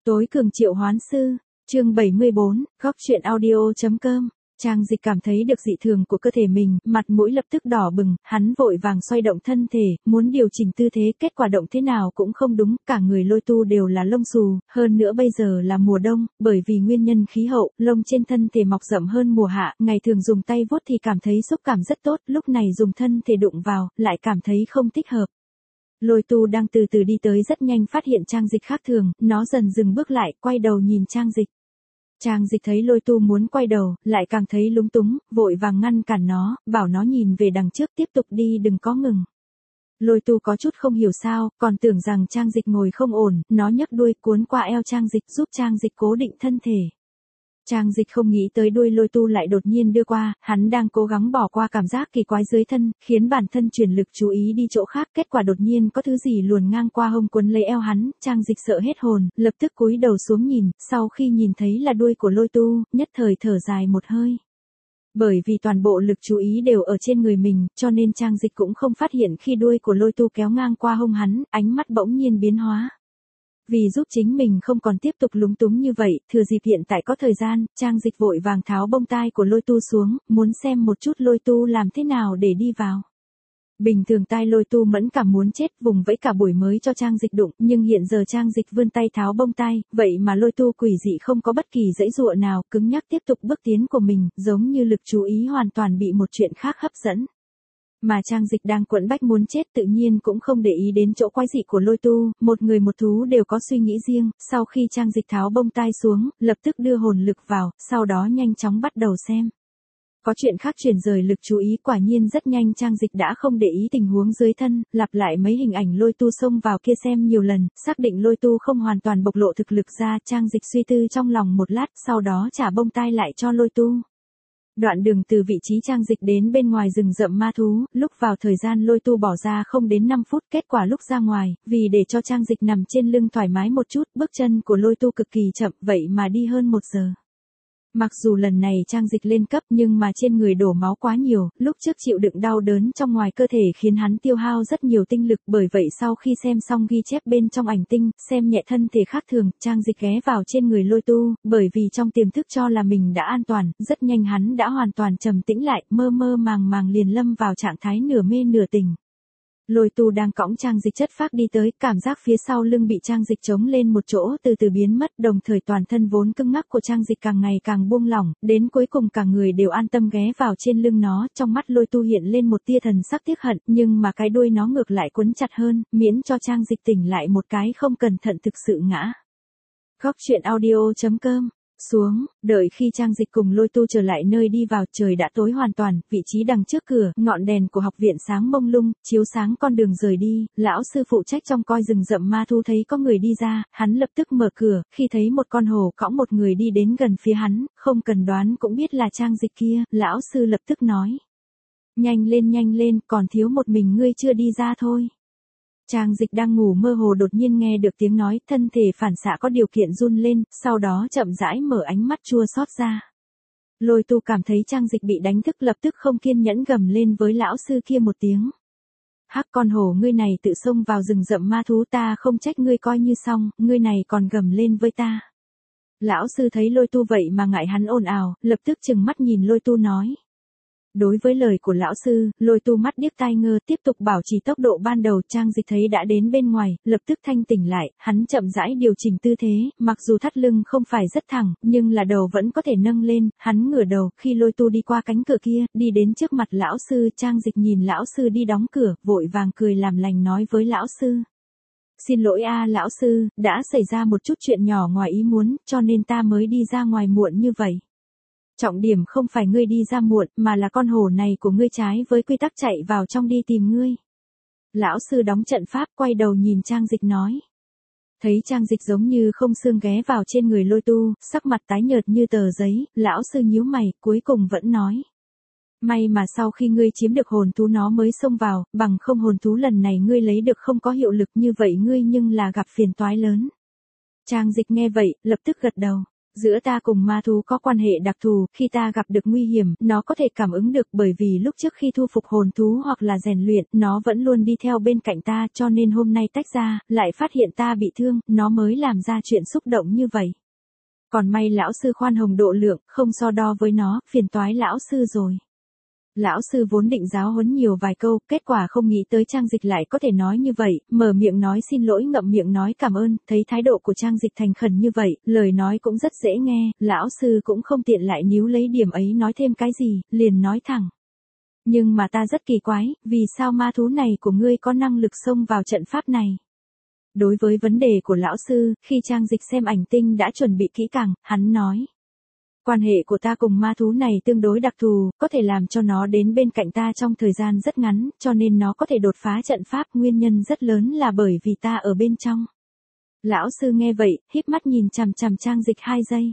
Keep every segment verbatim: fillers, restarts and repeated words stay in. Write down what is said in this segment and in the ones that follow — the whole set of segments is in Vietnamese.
Tối cường triệu hoán sư, chương bảy mươi bốn, góc truyện audio.com. Trang Dịch cảm thấy được dị thường của cơ thể mình, mặt mũi lập tức đỏ bừng, hắn vội vàng xoay động thân thể, muốn điều chỉnh tư thế, kết quả động thế nào cũng không đúng, cả người Lôi Tu đều là lông xù, hơn nữa bây giờ là mùa đông, bởi vì nguyên nhân khí hậu, lông trên thân thể mọc rậm hơn mùa hạ, ngày thường dùng tay vuốt thì cảm thấy xúc cảm rất tốt, lúc này dùng thân thể đụng vào, lại cảm thấy không thích hợp. Lôi Tu đang từ từ đi tới rất nhanh phát hiện Trang Dịch khác thường, nó dần dừng bước lại, quay đầu nhìn Trang Dịch. Trang Dịch thấy Lôi Tu muốn quay đầu, lại càng thấy lúng túng, vội vàng ngăn cản nó, bảo nó nhìn về đằng trước tiếp tục đi đừng có ngừng. Lôi Tu có chút không hiểu sao, còn tưởng rằng Trang Dịch ngồi không ổn, nó nhấc đuôi cuốn qua eo Trang Dịch giúp Trang Dịch cố định thân thể. Trang Dịch không nghĩ tới đuôi Lôi Tu lại đột nhiên đưa qua, hắn đang cố gắng bỏ qua cảm giác kỳ quái dưới thân, khiến bản thân chuyển lực chú ý đi chỗ khác, kết quả đột nhiên có thứ gì luồn ngang qua hông cuốn lấy eo hắn, Trang Dịch sợ hết hồn, lập tức cúi đầu xuống nhìn, sau khi nhìn thấy là đuôi của Lôi Tu, nhất thời thở dài một hơi. Bởi vì toàn bộ lực chú ý đều ở trên người mình, cho nên Trang Dịch cũng không phát hiện khi đuôi của Lôi Tu kéo ngang qua hông hắn, ánh mắt bỗng nhiên biến hóa. Vì giúp chính mình không còn tiếp tục lúng túng như vậy, thừa dịp hiện tại có thời gian, Trang Dịch vội vàng tháo bông tai của Lôi Tu xuống, muốn xem một chút Lôi Tu làm thế nào để đi vào. Bình thường tai Lôi Tu mẫn cảm muốn chết, vùng vẫy cả buổi mới cho Trang Dịch đụng, nhưng hiện giờ Trang Dịch vươn tay tháo bông tai, vậy mà Lôi Tu quỷ dị không có bất kỳ dãy dụa nào, cứng nhắc tiếp tục bước tiến của mình, giống như lực chú ý hoàn toàn bị một chuyện khác hấp dẫn. Mà Trang Dịch đang quẫn bách muốn chết tự nhiên cũng không để ý đến chỗ quái dị của Lôi Tu, một người một thú đều có suy nghĩ riêng, sau khi Trang Dịch tháo bông tai xuống, lập tức đưa hồn lực vào, sau đó nhanh chóng bắt đầu xem. Có chuyện khác chuyển rời lực chú ý, quả nhiên rất nhanh Trang Dịch đã không để ý tình huống dưới thân, lặp lại mấy hình ảnh Lôi Tu xông vào kia xem nhiều lần, xác định Lôi Tu không hoàn toàn bộc lộ thực lực ra, Trang Dịch suy tư trong lòng một lát, sau đó trả bông tai lại cho Lôi Tu. Đoạn đường từ vị trí Trang Dịch đến bên ngoài rừng rậm ma thú, lúc vào thời gian Lôi Tu bỏ ra không đến năm phút, kết quả lúc ra ngoài, vì để cho Trang Dịch nằm trên lưng thoải mái một chút, bước chân của Lôi Tu cực kỳ chậm, vậy mà đi hơn một giờ. Mặc dù lần này Trang Dịch lên cấp nhưng mà trên người đổ máu quá nhiều, lúc trước chịu đựng đau đớn trong ngoài cơ thể khiến hắn tiêu hao rất nhiều tinh lực, bởi vậy sau khi xem xong ghi chép bên trong ảnh tinh, xem nhẹ thân thể khác thường, Trang Dịch ghé vào trên người Lôi Tu, bởi vì trong tiềm thức cho là mình đã an toàn, rất nhanh hắn đã hoàn toàn trầm tĩnh lại, mơ mơ màng màng liền lâm vào trạng thái nửa mê nửa tỉnh. Lôi Tu đang cõng Trang Dịch chất phác đi tới, cảm giác phía sau lưng bị Trang Dịch chống lên một chỗ từ từ biến mất, đồng thời toàn thân vốn cứng ngắc của Trang Dịch càng ngày càng buông lỏng, đến cuối cùng cả người đều an tâm ghé vào trên lưng nó, trong mắt Lôi Tu hiện lên một tia thần sắc tiếc hận, nhưng mà cái đuôi nó ngược lại quấn chặt hơn, miễn cho Trang Dịch tỉnh lại một cái không cẩn thận thực sự ngã. Góc truyện audio.com. Xuống, đợi khi Trang Dịch cùng Lôi Tu trở lại nơi đi vào, trời đã tối hoàn toàn, vị trí đằng trước cửa, ngọn đèn của học viện sáng mông lung, chiếu sáng con đường rời đi, lão sư phụ trách trong coi rừng rậm ma thu thấy có người đi ra, hắn lập tức mở cửa, khi thấy một con hổ cõng một người đi đến gần phía hắn, không cần đoán cũng biết là Trang Dịch kia, lão sư lập tức nói. Nhanh lên nhanh lên, còn thiếu một mình ngươi chưa đi ra thôi. Trang Dịch đang ngủ mơ hồ đột nhiên nghe được tiếng nói, thân thể phản xạ có điều kiện run lên, sau đó chậm rãi mở ánh mắt chua xót ra. Lôi Tu cảm thấy Trang Dịch bị đánh thức lập tức không kiên nhẫn gầm lên với lão sư kia một tiếng. Hắc con hổ ngươi này tự xông vào rừng rậm ma thú, ta không trách ngươi coi như xong, ngươi này còn gầm lên với ta. Lão sư thấy Lôi Tu vậy mà ngại hắn ồn ào, lập tức trừng mắt nhìn Lôi Tu nói. Đối với lời của lão sư, Lôi Tu mắt điếc tai ngơ, tiếp tục bảo trì tốc độ ban đầu. Trang Dịch thấy đã đến bên ngoài, lập tức thanh tỉnh lại, hắn chậm rãi điều chỉnh tư thế, mặc dù thắt lưng không phải rất thẳng, nhưng là đầu vẫn có thể nâng lên, hắn ngửa đầu, khi Lôi Tu đi qua cánh cửa kia, đi đến trước mặt lão sư, Trang Dịch nhìn lão sư đi đóng cửa, vội vàng cười làm lành nói với lão sư. Xin lỗi a lão sư, đã xảy ra một chút chuyện nhỏ ngoài ý muốn, cho nên ta mới đi ra ngoài muộn như vậy. Trọng điểm không phải ngươi đi ra muộn, mà là con hổ này của ngươi trái với quy tắc chạy vào trong đi tìm ngươi. Lão sư đóng trận pháp quay đầu nhìn Trang Dịch nói. Thấy Trang Dịch giống như không xương ghé vào trên người Lôi Tu, sắc mặt tái nhợt như tờ giấy, lão sư nhíu mày, cuối cùng vẫn nói. May mà sau khi ngươi chiếm được hồn thú nó mới xông vào, bằng không hồn thú lần này ngươi lấy được không có hiệu lực như vậy ngươi nhưng là gặp phiền toái lớn. Trang Dịch nghe vậy, lập tức gật đầu. Giữa ta cùng ma thú có quan hệ đặc thù, khi ta gặp được nguy hiểm, nó có thể cảm ứng được bởi vì lúc trước khi thu phục hồn thú hoặc là rèn luyện, nó vẫn luôn đi theo bên cạnh ta cho nên hôm nay tách ra, lại phát hiện ta bị thương, nó mới làm ra chuyện xúc động như vậy. Còn may lão sư khoan hồng độ lượng, không so đo với nó, phiền toái lão sư rồi. Lão sư vốn định giáo huấn nhiều vài câu, kết quả không nghĩ tới Trang Dịch lại có thể nói như vậy, mở miệng nói xin lỗi ngậm miệng nói cảm ơn, thấy thái độ của Trang Dịch thành khẩn như vậy, lời nói cũng rất dễ nghe, lão sư cũng không tiện lại níu lấy điểm ấy nói thêm cái gì, liền nói thẳng. Nhưng mà ta rất kỳ quái, vì sao ma thú này của ngươi có năng lực xông vào trận pháp này? Đối với vấn đề của lão sư, khi Trang Dịch xem ảnh tinh đã chuẩn bị kỹ càng, hắn nói. Quan hệ của ta cùng ma thú này tương đối đặc thù, có thể làm cho nó đến bên cạnh ta trong thời gian rất ngắn, cho nên nó có thể đột phá trận pháp, nguyên nhân rất lớn là bởi vì ta ở bên trong. Lão sư nghe vậy, híp mắt nhìn chằm chằm Trang Dịch hai giây.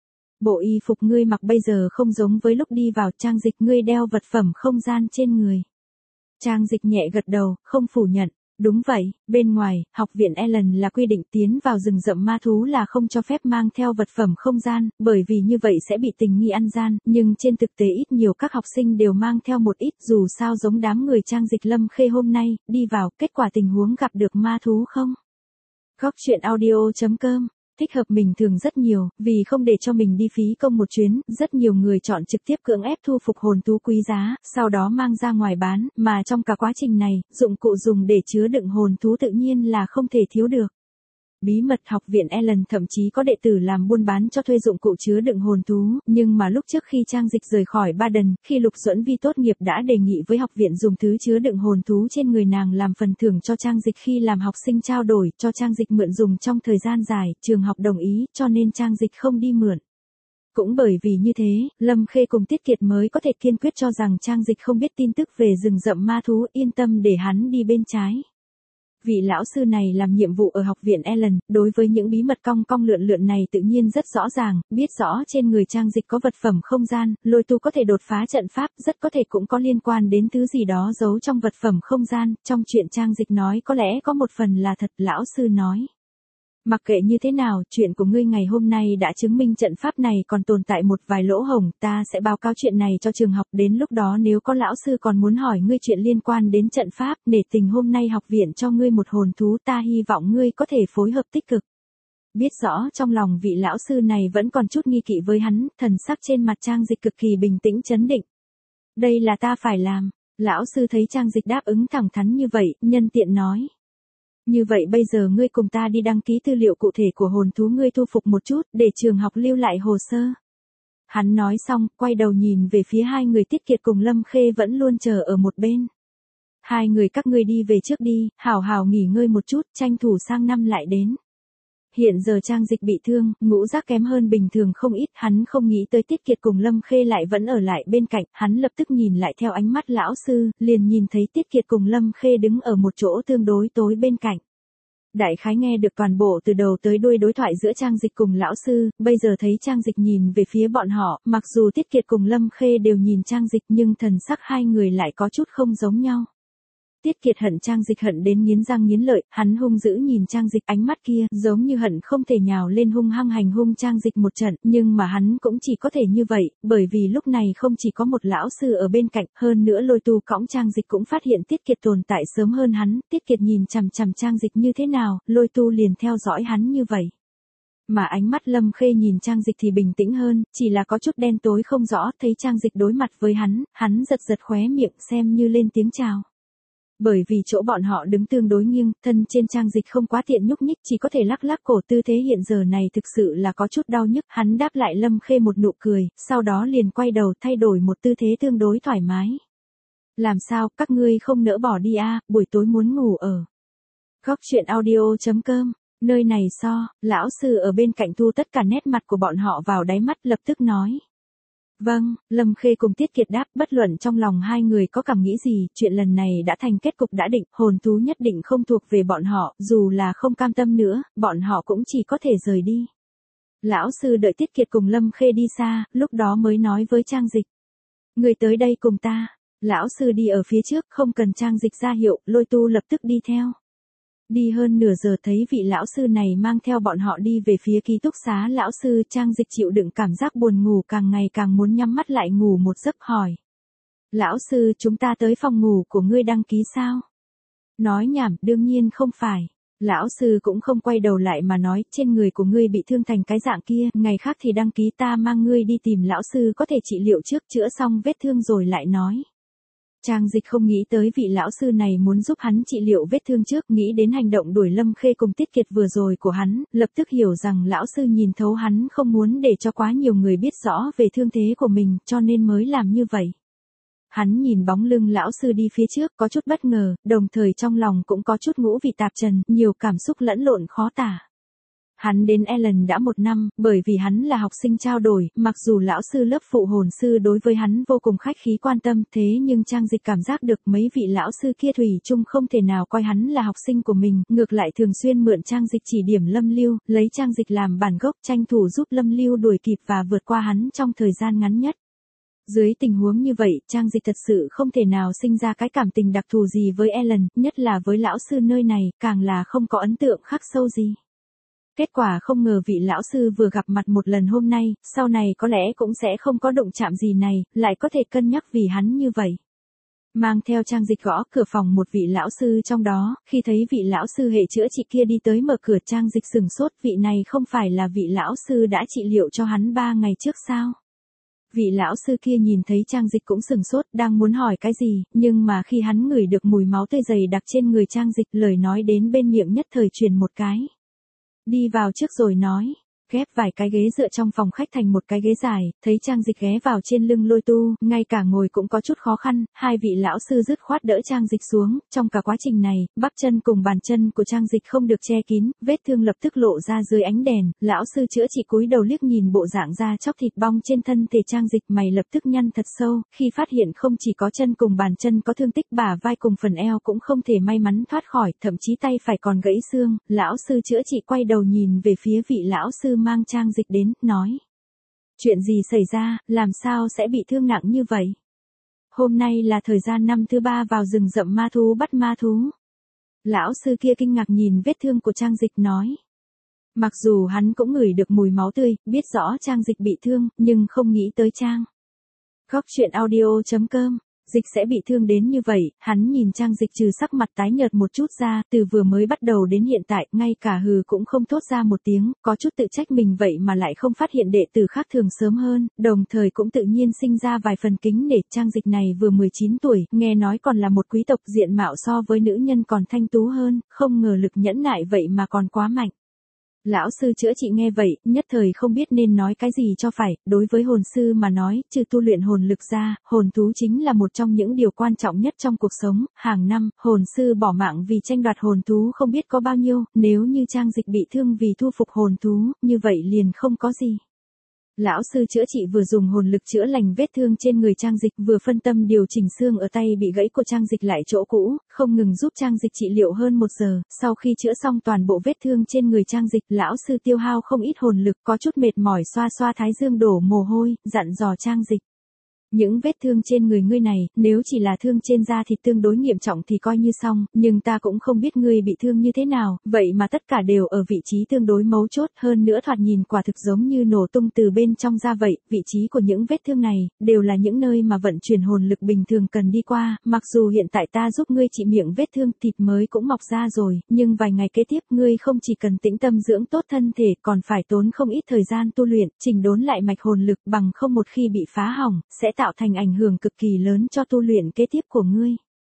Bộ y phục ngươi mặc bây giờ không giống với lúc đi vào, Trang Dịch ngươi đeo vật phẩm không gian trên người. Trang Dịch nhẹ gật đầu, không phủ nhận. Đúng vậy, bên ngoài, học viện Ellen là quy định tiến vào rừng rậm ma thú là không cho phép mang theo vật phẩm không gian, bởi vì như vậy sẽ bị tình nghi ăn gian, nhưng trên thực tế ít nhiều các học sinh đều mang theo một ít, dù sao giống đám người Trang Dịch Lâm Khê hôm nay, đi vào, kết quả tình huống gặp được ma thú không? Góc truyện audio chấm com thích hợp mình thường rất nhiều, vì không để cho mình đi phí công một chuyến, rất nhiều người chọn trực tiếp cưỡng ép thu phục hồn thú quý giá, sau đó mang ra ngoài bán, mà trong cả quá trình này, dụng cụ dùng để chứa đựng hồn thú tự nhiên là không thể thiếu được. Bí mật học viện Ellen thậm chí có đệ tử làm buôn bán cho thuê dụng cụ chứa đựng hồn thú, nhưng mà lúc trước khi Trang Dịch rời khỏi Baden, khi Lục Duẫn Vi tốt nghiệp đã đề nghị với học viện dùng thứ chứa đựng hồn thú trên người nàng làm phần thưởng cho Trang Dịch khi làm học sinh trao đổi, cho Trang Dịch mượn dùng trong thời gian dài, trường học đồng ý, cho nên Trang Dịch không đi mượn. Cũng bởi vì như thế, Lâm Khê cùng Tiết Kiệt mới có thể kiên quyết cho rằng Trang Dịch không biết tin tức về rừng rậm ma thú, yên tâm để hắn đi bên trái. Vị lão sư này làm nhiệm vụ ở học viện Ellen, đối với những bí mật cong cong lượn lượn này tự nhiên rất rõ ràng, biết rõ trên người Trang Dịch có vật phẩm không gian, lôi tu có thể đột phá trận pháp, rất có thể cũng có liên quan đến thứ gì đó giấu trong vật phẩm không gian, trong chuyện Trang Dịch nói có lẽ có một phần là thật, lão sư nói. Mặc kệ như thế nào, chuyện của ngươi ngày hôm nay đã chứng minh trận pháp này còn tồn tại một vài lỗ hổng, ta sẽ báo cáo chuyện này cho trường học, đến lúc đó nếu có lão sư còn muốn hỏi ngươi chuyện liên quan đến trận pháp, nể tình hôm nay học viện cho ngươi một hồn thú, ta hy vọng ngươi có thể phối hợp tích cực. Biết rõ trong lòng vị lão sư này vẫn còn chút nghi kỵ với hắn, thần sắc trên mặt Trang Dịch cực kỳ bình tĩnh trấn định. Đây là ta phải làm, lão sư thấy Trang Dịch đáp ứng thẳng thắn như vậy, nhân tiện nói. Như vậy bây giờ ngươi cùng ta đi đăng ký tư liệu cụ thể của hồn thú ngươi thu phục một chút, để trường học lưu lại hồ sơ. Hắn nói xong, quay đầu nhìn về phía hai người Tiết Kiệt cùng Lâm Khê vẫn luôn chờ ở một bên. Hai người các ngươi đi về trước đi, hảo hảo nghỉ ngơi một chút, tranh thủ sang năm lại đến. Hiện giờ Trang Dịch bị thương, ngũ giác kém hơn bình thường không ít, hắn không nghĩ tới Tiết Kiệt cùng Lâm Khê lại vẫn ở lại bên cạnh, hắn lập tức nhìn lại theo ánh mắt lão sư, liền nhìn thấy Tiết Kiệt cùng Lâm Khê đứng ở một chỗ tương đối tối bên cạnh. Đại khái nghe được toàn bộ từ đầu tới đuôi đối thoại giữa Trang Dịch cùng lão sư, bây giờ thấy Trang Dịch nhìn về phía bọn họ, mặc dù Tiết Kiệt cùng Lâm Khê đều nhìn Trang Dịch nhưng thần sắc hai người lại có chút không giống nhau. Tiết Kiệt hận Trang Dịch hận đến nghiến răng nghiến lợi, hắn hung dữ nhìn Trang Dịch, ánh mắt kia giống như hận không thể nhào lên hung hăng hành hung Trang Dịch một trận, nhưng mà hắn cũng chỉ có thể như vậy, bởi vì lúc này không chỉ có một lão sư ở bên cạnh, hơn nữa lôi tu cõng Trang Dịch cũng phát hiện Tiết Kiệt tồn tại sớm hơn hắn, Tiết Kiệt nhìn chằm chằm Trang Dịch như thế nào, lôi tu liền theo dõi hắn như vậy. Mà ánh mắt Lâm Khê nhìn Trang Dịch thì bình tĩnh hơn, chỉ là có chút đen tối không rõ, thấy Trang Dịch đối mặt với hắn, hắn giật giật khóe miệng xem như lên tiếng chào. Bởi vì chỗ bọn họ đứng tương đối nghiêng, thân trên Trang Dịch không quá tiện nhúc nhích, chỉ có thể lắc lắc cổ, tư thế hiện giờ này thực sự là có chút đau nhức, hắn đáp lại Lâm Khê một nụ cười, sau đó liền quay đầu thay đổi một tư thế tương đối thoải mái. Làm sao, các ngươi không nỡ bỏ đi à, buổi tối muốn ngủ ở. Góc truyện audio chấm com, nơi này so, lão sư ở bên cạnh thu tất cả nét mặt của bọn họ vào đáy mắt lập tức nói. Vâng, Lâm Khê cùng Tiết Kiệt đáp, bất luận trong lòng hai người có cảm nghĩ gì, chuyện lần này đã thành kết cục đã định, hồn thú nhất định không thuộc về bọn họ, dù là không cam tâm nữa, bọn họ cũng chỉ có thể rời đi. Lão sư đợi Tiết Kiệt cùng Lâm Khê đi xa, lúc đó mới nói với Trang Dịch. Người tới đây cùng ta. Lão sư đi ở phía trước, không cần Trang Dịch ra hiệu, lôi tu lập tức đi theo. Đi hơn nửa giờ thấy vị lão sư này mang theo bọn họ đi về phía ký túc xá lão sư. Trang Dịch chịu đựng cảm giác buồn ngủ càng ngày càng muốn nhắm mắt lại ngủ một giấc hỏi. Lão sư, chúng ta tới phòng ngủ của ngươi đăng ký sao? Nói nhảm, đương nhiên không phải. Lão sư cũng không quay đầu lại mà nói, trên người của ngươi bị thương thành cái dạng kia, ngày khác thì đăng ký, ta mang ngươi đi tìm lão sư có thể trị liệu trước, chữa xong vết thương rồi lại nói. Trang Dịch không nghĩ tới vị lão sư này muốn giúp hắn trị liệu vết thương trước, nghĩ đến hành động đuổi Lâm Khê cùng Tiết Kiệt vừa rồi của hắn, lập tức hiểu rằng lão sư nhìn thấu hắn không muốn để cho quá nhiều người biết rõ về thương thế của mình, cho nên mới làm như vậy. Hắn nhìn bóng lưng lão sư đi phía trước có chút bất ngờ, đồng thời trong lòng cũng có chút ngũ vị tạp trần, nhiều cảm xúc lẫn lộn khó tả. Hắn đến Ellen đã một năm, bởi vì hắn là học sinh trao đổi, mặc dù lão sư lớp phụ hồn sư đối với hắn vô cùng khách khí quan tâm, thế nhưng Trang Dịch cảm giác được mấy vị lão sư kia thủy chung không thể nào coi hắn là học sinh của mình, ngược lại thường xuyên mượn Trang Dịch chỉ điểm Lâm Lưu, lấy Trang Dịch làm bản gốc, tranh thủ giúp Lâm Lưu đuổi kịp và vượt qua hắn trong thời gian ngắn nhất. Dưới tình huống như vậy, Trang Dịch thật sự không thể nào sinh ra cái cảm tình đặc thù gì với Ellen, nhất là với lão sư nơi này, càng là không có ấn tượng khắc sâu gì. Kết quả không ngờ vị lão sư vừa gặp mặt một lần hôm nay, sau này có lẽ cũng sẽ không có động chạm gì này, lại có thể cân nhắc vì hắn như vậy. Mang theo Trang Dịch gõ cửa phòng một vị lão sư trong đó, khi thấy vị lão sư hệ chữa trị kia đi tới mở cửa, Trang Dịch sửng sốt, vị này không phải là vị lão sư đã trị liệu cho hắn ba ngày trước sao? Vị lão sư kia nhìn thấy Trang Dịch cũng sửng sốt, đang muốn hỏi cái gì, nhưng mà khi hắn ngửi được mùi máu tươi dày đặc trên người Trang Dịch, lời nói đến bên miệng nhất thời truyền một cái. Đi vào trước rồi nói, ghép vài cái ghế dựa trong phòng khách thành một cái ghế dài, thấy Trang Dịch ghé vào trên lưng Lôi Tu, ngay cả ngồi cũng có chút khó khăn, hai vị lão sư dứt khoát đỡ Trang Dịch xuống, trong cả quá trình này, bắp chân cùng bàn chân của Trang Dịch không được che kín, vết thương lập tức lộ ra dưới ánh đèn, lão sư chữa trị cúi đầu liếc nhìn bộ dạng da chóc thịt bong trên thân thể Trang Dịch, mày lập tức nhăn thật sâu, khi phát hiện không chỉ có chân cùng bàn chân có thương tích, bả vai cùng phần eo cũng không thể may mắn thoát khỏi, thậm chí tay phải còn gãy xương, lão sư chữa trị quay đầu nhìn về phía vị lão sư mang Trang Dịch đến, nói. Chuyện gì xảy ra, làm sao sẽ bị thương nặng như vậy? Hôm nay là thời gian năm thứ ba vào rừng rậm ma thú bắt ma thú. Lão sư kia kinh ngạc nhìn vết thương của Trang Dịch nói. Mặc dù hắn cũng ngửi được mùi máu tươi, biết rõ Trang Dịch bị thương, nhưng không nghĩ tới Trang. Góc truyện audio chấm com Dịch sẽ bị thương đến như vậy, hắn nhìn Trang Dịch trừ sắc mặt tái nhợt một chút ra, từ vừa mới bắt đầu đến hiện tại, ngay cả hừ cũng không thốt ra một tiếng, có chút tự trách mình vậy mà lại không phát hiện đệ tử khác thường sớm hơn, đồng thời cũng tự nhiên sinh ra vài phần kính nể. Trang Dịch này vừa mười chín tuổi, nghe nói còn là một quý tộc, diện mạo so với nữ nhân còn thanh tú hơn, không ngờ lực nhẫn nại vậy mà còn quá mạnh. Lão sư chữa trị nghe vậy, nhất thời không biết nên nói cái gì cho phải, đối với hồn sư mà nói, trừ tu luyện hồn lực ra, hồn thú chính là một trong những điều quan trọng nhất trong cuộc sống, hàng năm, hồn sư bỏ mạng vì tranh đoạt hồn thú không biết có bao nhiêu, nếu như Trang Dịch bị thương vì thu phục hồn thú, như vậy liền không có gì. Lão sư chữa trị vừa dùng hồn lực chữa lành vết thương trên người Trang Dịch, vừa phân tâm điều chỉnh xương ở tay bị gãy của Trang Dịch lại chỗ cũ, không ngừng giúp Trang Dịch trị liệu hơn một giờ. Sau khi chữa xong toàn bộ vết thương trên người Trang Dịch, lão sư tiêu hao không ít hồn lực, có chút mệt mỏi xoa xoa thái dương đổ mồ hôi, dặn dò Trang Dịch. Những vết thương trên người ngươi này, nếu chỉ là thương trên da thịt tương đối nghiêm trọng thì coi như xong, nhưng ta cũng không biết ngươi bị thương như thế nào, vậy mà tất cả đều ở vị trí tương đối mấu chốt, hơn nữa thoạt nhìn quả thực giống như nổ tung từ bên trong ra vậy, vị trí của những vết thương này, đều là những nơi mà vận chuyển hồn lực bình thường cần đi qua, mặc dù hiện tại ta giúp ngươi trị miệng vết thương, thịt mới cũng mọc ra rồi, nhưng vài ngày kế tiếp ngươi không chỉ cần tĩnh tâm dưỡng tốt thân thể, còn phải tốn không ít thời gian tu luyện, chỉnh đốn lại mạch hồn lực, bằng không một khi bị phá hỏng, sẽ tạo thành ảnh hưởng cực kỳ lớn cho tu luyện kế tiếp của ngươi.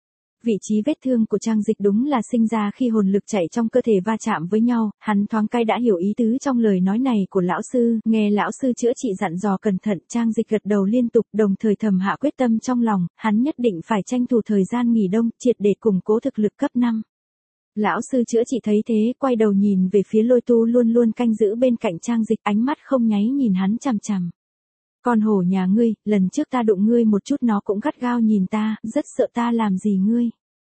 Vị trí vết thương của Trang Dịch đúng là sinh ra khi hồn lực chạy trong cơ thể va chạm với nhau, hắn thoáng cái đã hiểu ý tứ trong lời nói này của lão sư, nghe lão sư chữa trị dặn dò cẩn thận, Trang Dịch gật đầu liên tục, đồng thời thầm hạ quyết tâm trong lòng, hắn nhất định phải tranh thủ thời gian nghỉ đông, triệt để củng cố thực lực cấp năm. Lão sư chữa trị thấy thế, quay đầu nhìn về phía Lôi Tu luôn luôn canh giữ bên cạnh Trang Dịch, ánh mắt không nháy nhìn hắn chằm chằm. Con hổ nhà ngươi, lần trước ta đụng ngươi một chút nó cũng gắt gao nhìn ta, rất sợ ta làm gì ngươi.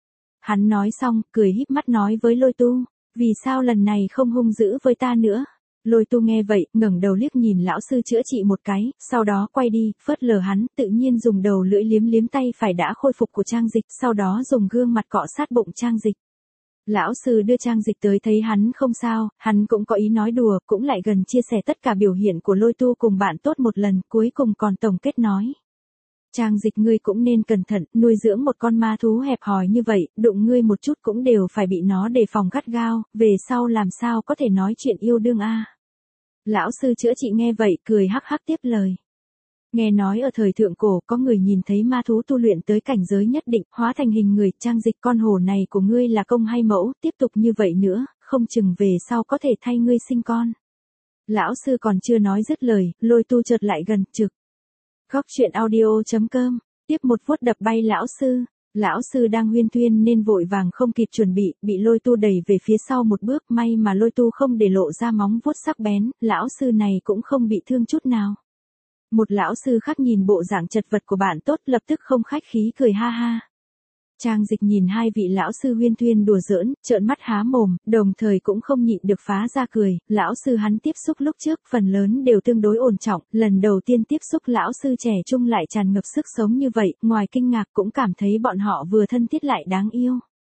Hắn nói xong, cười híp mắt nói với Lôi Tu, vì sao lần này không hung dữ với ta nữa. Lôi Tu nghe vậy, ngẩng đầu liếc nhìn lão sư chữa trị một cái, sau đó quay đi, phớt lờ hắn, tự nhiên dùng đầu lưỡi liếm liếm tay phải đã khôi phục của Trang Dịch, sau đó dùng gương mặt cọ sát bụng Trang Dịch. Lão sư đưa Trang Dịch tới thấy hắn không sao, hắn cũng có ý nói đùa, cũng lại gần chia sẻ tất cả biểu hiện của Lôi Tu cùng bạn tốt một lần, cuối cùng còn tổng kết nói. Trang Dịch ngươi cũng nên cẩn thận, nuôi dưỡng một con ma thú hẹp hòi như vậy, đụng ngươi một chút cũng đều phải bị nó đề phòng gắt gao, về sau làm sao có thể nói chuyện yêu đương a. Lão sư chữa trị nghe vậy, cười hắc hắc tiếp lời. Nghe nói ở thời thượng cổ có người nhìn thấy ma thú tu luyện tới cảnh giới nhất định, hóa thành hình người. Trang Dịch con hổ này của ngươi là công hay mẫu, tiếp tục như vậy nữa, không chừng về sau có thể thay ngươi sinh con. Lão sư còn chưa nói dứt lời, Lôi Tu chợt lại gần, trực. Góc truyện audio chấm com, tiếp một vuốt đập bay lão sư. Lão sư đang huyên thuyên nên vội vàng không kịp chuẩn bị, bị Lôi Tu đẩy về phía sau một bước, may mà Lôi Tu không để lộ ra móng vuốt sắc bén, lão sư này cũng không bị thương chút nào. Một lão sư khác nhìn bộ dạng chật vật của bạn tốt lập tức không khách khí cười ha ha. Trang Dịch nhìn hai vị lão sư huyên thuyên đùa giỡn, trợn mắt há mồm, đồng thời cũng không nhịn được phá ra cười. Lão sư hắn tiếp xúc lúc trước phần lớn đều tương đối ổn trọng, lần đầu tiên tiếp xúc lão sư trẻ trung lại tràn ngập sức sống như vậy, ngoài kinh ngạc cũng cảm thấy bọn họ vừa thân thiết lại đáng yêu.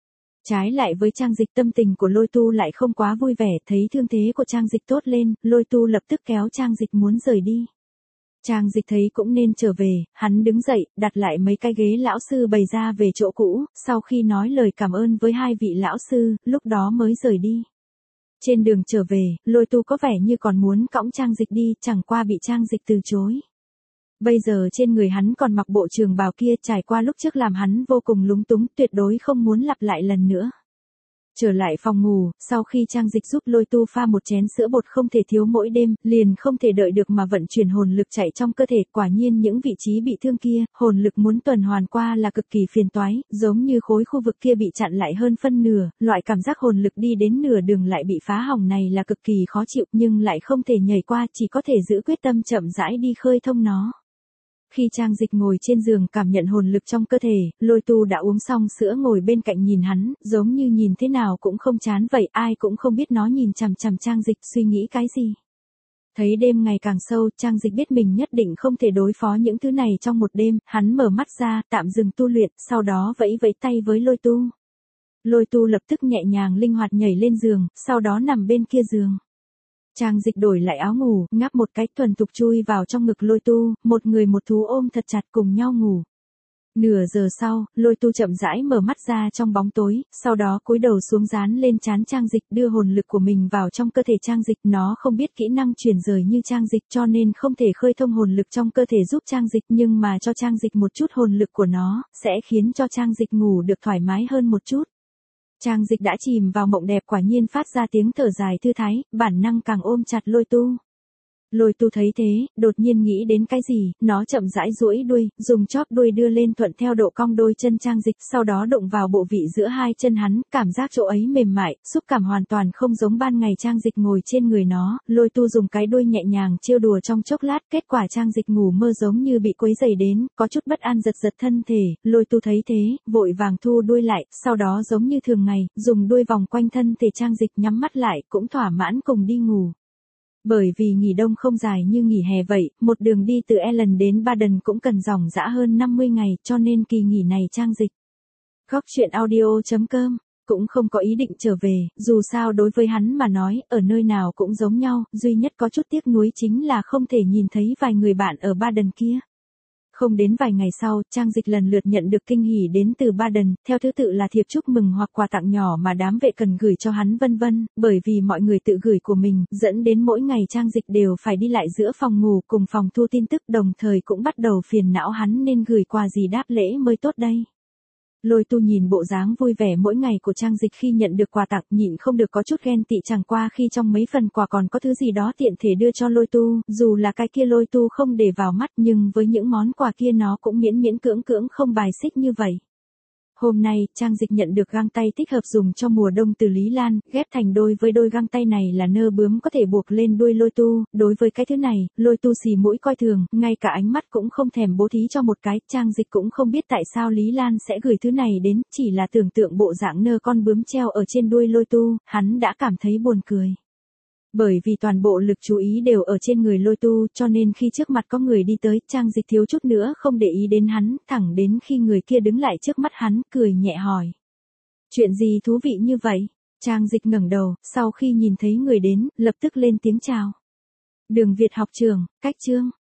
Trái lại với Trang Dịch, tâm tình của Lôi Tu lại không quá vui vẻ, thấy thương thế của Trang Dịch tốt lên, Lôi Tu lập tức kéo Trang Dịch muốn rời đi. Trang Dịch thấy cũng nên trở về, hắn đứng dậy, đặt lại mấy cái ghế lão sư bày ra về chỗ cũ, sau khi nói lời cảm ơn với hai vị lão sư, lúc đó mới rời đi. Trên đường trở về, Lôi Tu có vẻ như còn muốn cõng Trang Dịch đi, chẳng qua bị Trang Dịch từ chối. Bây giờ trên người hắn còn mặc bộ trường bào kia, trải qua lúc trước làm hắn vô cùng lúng túng, tuyệt đối không muốn lặp lại lần nữa. Trở lại phòng ngủ, sau khi Trang Dịch giúp Lôi Tu pha một chén sữa bột không thể thiếu mỗi đêm, liền không thể đợi được mà vận chuyển hồn lực chạy trong cơ thể. Quả nhiên những vị trí bị thương kia, hồn lực muốn tuần hoàn qua là cực kỳ phiền toái, giống như khối khu vực kia bị chặn lại hơn phân nửa, loại cảm giác hồn lực đi đến nửa đường lại bị phá hỏng này là cực kỳ khó chịu, nhưng lại không thể nhảy qua, chỉ có thể giữ quyết tâm chậm rãi đi khơi thông nó. Khi Trang Dịch ngồi trên giường cảm nhận hồn lực trong cơ thể, Lôi Tu đã uống xong sữa ngồi bên cạnh nhìn hắn, giống như nhìn thế nào cũng không chán vậy, ai cũng không biết nó nhìn chằm chằm Trang Dịch suy nghĩ cái gì. Thấy đêm ngày càng sâu, Trang Dịch biết mình nhất định không thể đối phó những thứ này trong một đêm, hắn mở mắt ra, tạm dừng tu luyện, sau đó vẫy vẫy tay với Lôi Tu. Lôi Tu lập tức nhẹ nhàng linh hoạt nhảy lên giường, sau đó nằm bên kia giường. Trang Dịch đổi lại áo ngủ, ngáp một cái thuần thục chui vào trong ngực Lôi Tu, một người một thú ôm thật chặt cùng nhau ngủ. Nửa giờ sau, Lôi Tu chậm rãi mở mắt ra trong bóng tối, sau đó cúi đầu xuống dán lên trán Trang Dịch, đưa hồn lực của mình vào trong cơ thể Trang Dịch. Nó không biết kỹ năng chuyển rời như Trang Dịch cho nên không thể khơi thông hồn lực trong cơ thể giúp Trang Dịch, nhưng mà cho Trang Dịch một chút hồn lực của nó, sẽ khiến cho Trang Dịch ngủ được thoải mái hơn một chút. Trang Dịch đã chìm vào mộng đẹp, quả nhiên phát ra tiếng thở dài thư thái, bản năng càng ôm chặt Lôi Tu. Lôi Tu thấy thế, đột nhiên nghĩ đến cái gì, nó chậm rãi duỗi đuôi, dùng chóp đuôi đưa lên thuận theo độ cong đôi chân Trang Dịch, sau đó đụng vào bộ vị giữa hai chân hắn, cảm giác chỗ ấy mềm mại, xúc cảm hoàn toàn không giống ban ngày Trang Dịch ngồi trên người nó. Lôi Tu dùng cái đuôi nhẹ nhàng trêu đùa trong chốc lát, kết quả Trang Dịch ngủ mơ giống như bị quấy rầy đến, có chút bất an giật giật thân thể. Lôi Tu thấy thế, vội vàng thu đuôi lại, sau đó giống như thường ngày, dùng đuôi vòng quanh thân thể Trang Dịch, nhắm mắt lại, cũng thỏa mãn cùng đi ngủ. Bởi vì nghỉ đông không dài như nghỉ hè vậy, một đường đi từ Ellen đến Baden cũng cần dòng dã hơn năm mươi ngày, cho nên kỳ nghỉ này Trang Dịch. Góc truyện audio chấm com cũng không có ý định trở về, dù sao đối với hắn mà nói, ở nơi nào cũng giống nhau, duy nhất có chút tiếc nuối chính là không thể nhìn thấy vài người bạn ở Baden kia. Không đến vài ngày sau, Trang Dịch lần lượt nhận được kinh hỉ đến từ Baden, theo thứ tự là thiệp chúc mừng hoặc quà tặng nhỏ mà đám vệ cần gửi cho hắn vân vân, bởi vì mọi người tự gửi của mình, dẫn đến mỗi ngày Trang Dịch đều phải đi lại giữa phòng ngủ cùng phòng thu tin tức, đồng thời cũng bắt đầu phiền não hắn nên gửi quà gì đáp lễ mới tốt đây. Lôi Tu nhìn bộ dáng vui vẻ mỗi ngày của Trang Dịch khi nhận được quà tặng, nhịn không được có chút ghen tị, chẳng qua khi trong mấy phần quà còn có thứ gì đó tiện thể đưa cho Lôi Tu, dù là cái kia Lôi Tu không để vào mắt nhưng với những món quà kia nó cũng miễn miễn cưỡng cưỡng không bài xích như vậy. Hôm nay, Trang Dịch nhận được găng tay thích hợp dùng cho mùa đông từ Lý Lan, ghép thành đôi với đôi găng tay này là nơ bướm có thể buộc lên đuôi Lôi Tu, đối với cái thứ này, Lôi Tu xì mũi coi thường, ngay cả ánh mắt cũng không thèm bố thí cho một cái. Trang Dịch cũng không biết tại sao Lý Lan sẽ gửi thứ này đến, chỉ là tưởng tượng bộ dạng nơ con bướm treo ở trên đuôi Lôi Tu, hắn đã cảm thấy buồn cười. Bởi vì toàn bộ lực chú ý đều ở trên người Lôi Tu, cho nên khi trước mặt có người đi tới, Trang Dịch thiếu chút nữa không để ý đến hắn, thẳng đến khi người kia đứng lại trước mắt hắn, cười nhẹ hỏi. Chuyện gì thú vị như vậy? Trang Dịch ngẩng đầu, sau khi nhìn thấy người đến, lập tức lên tiếng chào. Đường Việt học trưởng, cách chương.